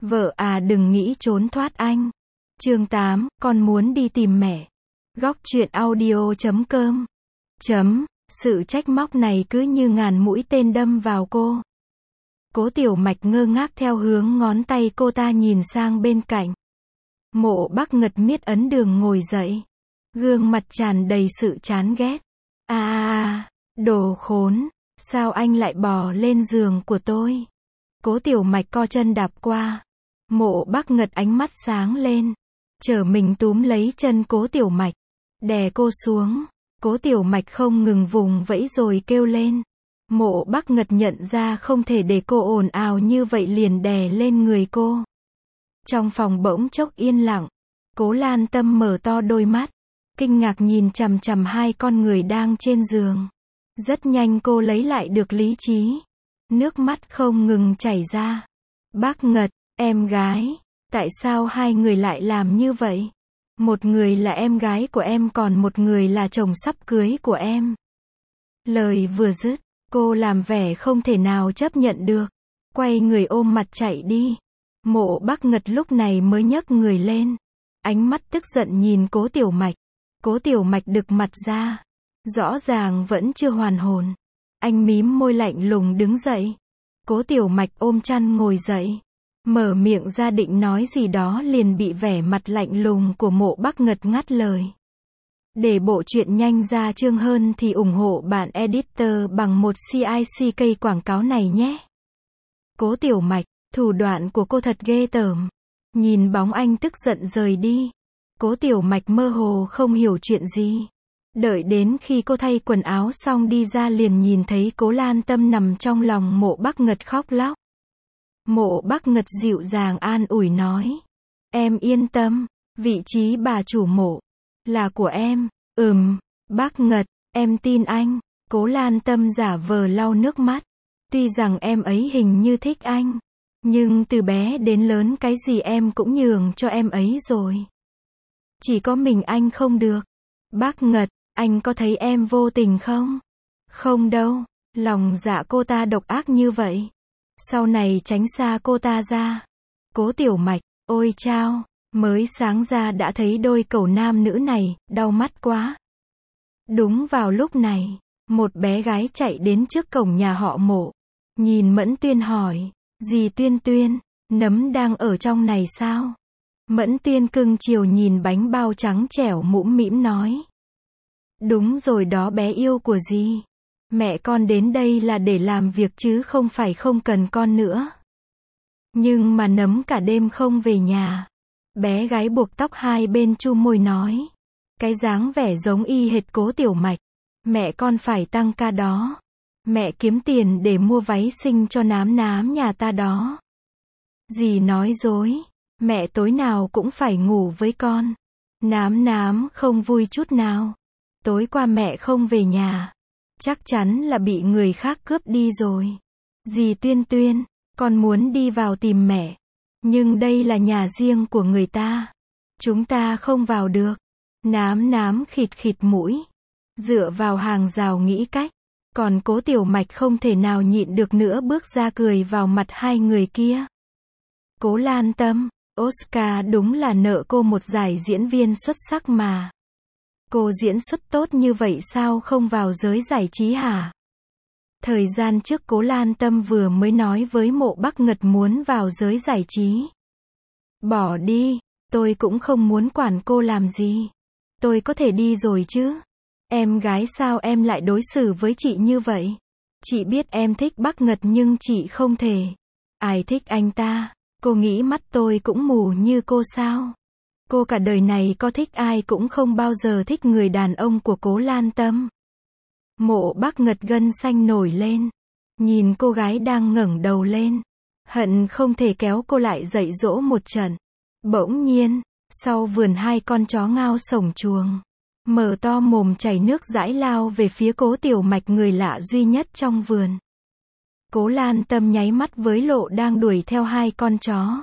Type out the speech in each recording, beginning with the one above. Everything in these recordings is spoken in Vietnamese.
Vợ à đừng nghĩ trốn thoát anh. Chương 8, con muốn đi tìm mẹ. Góc truyện audio.com. Sự trách móc này cứ như ngàn mũi tên đâm vào cô. Cố Tiểu Mạch ngơ ngác theo hướng ngón tay cô ta nhìn sang bên cạnh. Mộ Bắc Ngật miết ấn đường ngồi dậy. Gương mặt tràn đầy sự chán ghét. Đồ khốn, sao anh lại bò lên giường của tôi? Cố Tiểu Mạch co chân đạp qua. Mộ Bắc Ngật ánh mắt sáng lên. Trở mình túm lấy chân Cố Tiểu Mạch. Đè cô xuống. Cố Tiểu Mạch không ngừng vùng vẫy rồi kêu lên. Mộ Bắc Ngật nhận ra không thể để cô ồn ào như vậy liền đè lên người cô. Trong phòng bỗng chốc yên lặng. Cố Lan Tâm mở to đôi mắt. Kinh ngạc nhìn chằm chằm hai con người đang trên giường. Rất nhanh cô lấy lại được lý trí. Nước mắt không ngừng chảy ra. Bác Ngật, em gái, tại sao hai người lại làm như vậy? Một người là em gái của em còn một người là chồng sắp cưới của em. Lời vừa dứt, cô làm vẻ không thể nào chấp nhận được. Quay người ôm mặt chạy đi. Mộ Bắc Ngật lúc này mới nhấc người lên. Ánh mắt tức giận nhìn Cố Tiểu Mạch. Cố Tiểu Mạch đực mặt ra. Rõ ràng vẫn chưa hoàn hồn. Anh mím môi lạnh lùng đứng dậy. Cố Tiểu Mạch ôm chăn ngồi dậy. Mở miệng ra định nói gì đó liền bị vẻ mặt lạnh lùng của Mộ Bắc Ngật ngắt lời. Để bộ truyện nhanh ra chương hơn thì ủng hộ bạn editor bằng một CICK quảng cáo này nhé. Cố Tiểu Mạch, thủ đoạn của cô thật ghê tởm. Nhìn bóng anh tức giận rời đi. Cố Tiểu Mạch mơ hồ không hiểu chuyện gì. Đợi đến khi cô thay quần áo xong đi ra liền nhìn thấy Cố Lan Tâm nằm trong lòng Mộ Bắc Ngật khóc lóc. Mộ Bắc Ngật dịu dàng an ủi nói. Em yên tâm, vị trí bà chủ mộ là của em. Bác Ngật, em tin anh. Cố Lan Tâm giả vờ lau nước mắt. Tuy rằng em ấy hình như thích anh, nhưng từ bé đến lớn cái gì em cũng nhường cho em ấy rồi. Chỉ có mình anh không được. Bác Ngật, anh có thấy em vô tình không? Không đâu, lòng dạ cô ta độc ác như vậy. Sau này tránh xa cô ta ra. Cố Tiểu Mạch, ôi chao, mới sáng ra đã thấy đôi cẩu nam nữ này, đau mắt quá. Đúng vào lúc này, một bé gái chạy đến trước cổng nhà họ Mộ. Nhìn Mẫn Tuyên hỏi, dì Tuyên Tuyên, nấm đang ở trong này sao? Mẫn Tuyên cưng chiều nhìn bánh bao trắng trẻo mũm mĩm nói. Đúng rồi đó bé yêu của dì. Mẹ con đến đây là để làm việc chứ không phải không cần con nữa. Nhưng mà nấm cả đêm không về nhà. Bé gái buộc tóc hai bên chu môi nói. Cái dáng vẻ giống y hệt Cố Tiểu Mạch. Mẹ con phải tăng ca đó. Mẹ kiếm tiền để mua váy xinh cho nám nám nhà ta đó. Dì nói dối. Mẹ tối nào cũng phải ngủ với con. Nám nám không vui chút nào. Tối qua mẹ không về nhà. Chắc chắn là bị người khác cướp đi rồi. Dì Tuyên Tuyên, con muốn đi vào tìm mẹ. Nhưng đây là nhà riêng của người ta. Chúng ta không vào được. Nám nám khịt khịt mũi. Dựa vào hàng rào nghĩ cách. Còn Cố Tiểu Mạch không thể nào nhịn được nữa bước ra cười vào mặt hai người kia. Cố Lan Tâm, Oscar đúng là nợ cô một giải diễn viên xuất sắc mà. Cô diễn xuất tốt như vậy sao không vào giới giải trí hả? Thời gian trước Cố Lan Tâm vừa mới nói với Mộ Bắc Ngật muốn vào giới giải trí. Bỏ đi, tôi cũng không muốn quản cô làm gì. Tôi có thể đi rồi chứ. Em gái sao em lại đối xử với chị như vậy? Chị biết em thích Bắc Ngật nhưng chị không thể. Ai thích anh ta? Cô nghĩ mắt tôi cũng mù như cô sao? Cô cả đời này có thích ai cũng không bao giờ thích người đàn ông của Cố Lan Tâm. Mộ Bắc Ngật gân xanh nổi lên. Nhìn cô gái đang ngẩng đầu lên. Hận không thể kéo cô lại dạy dỗ một trận. Bỗng nhiên, sau vườn hai con chó ngao sổng chuồng. Mở to mồm chảy nước dãi lao về phía Cố Tiểu Mạch người lạ duy nhất trong vườn. Cố Lan Tâm nháy mắt với Lộ đang đuổi theo hai con chó.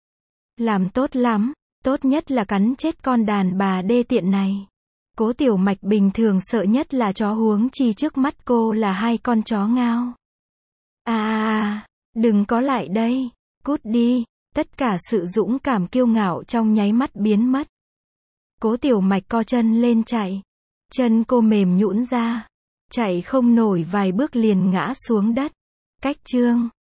Làm tốt lắm, tốt nhất là cắn chết con đàn bà đê tiện này. Cố Tiểu Mạch bình thường sợ nhất là chó huống chi trước mắt cô là hai con chó ngao. Đừng có lại đây, cút đi, Tất cả sự dũng cảm kiêu ngạo trong nháy mắt biến mất. Cố Tiểu Mạch co chân lên chạy. Chân cô mềm nhũn ra. Chạy không nổi vài bước liền ngã xuống đất. Cách chương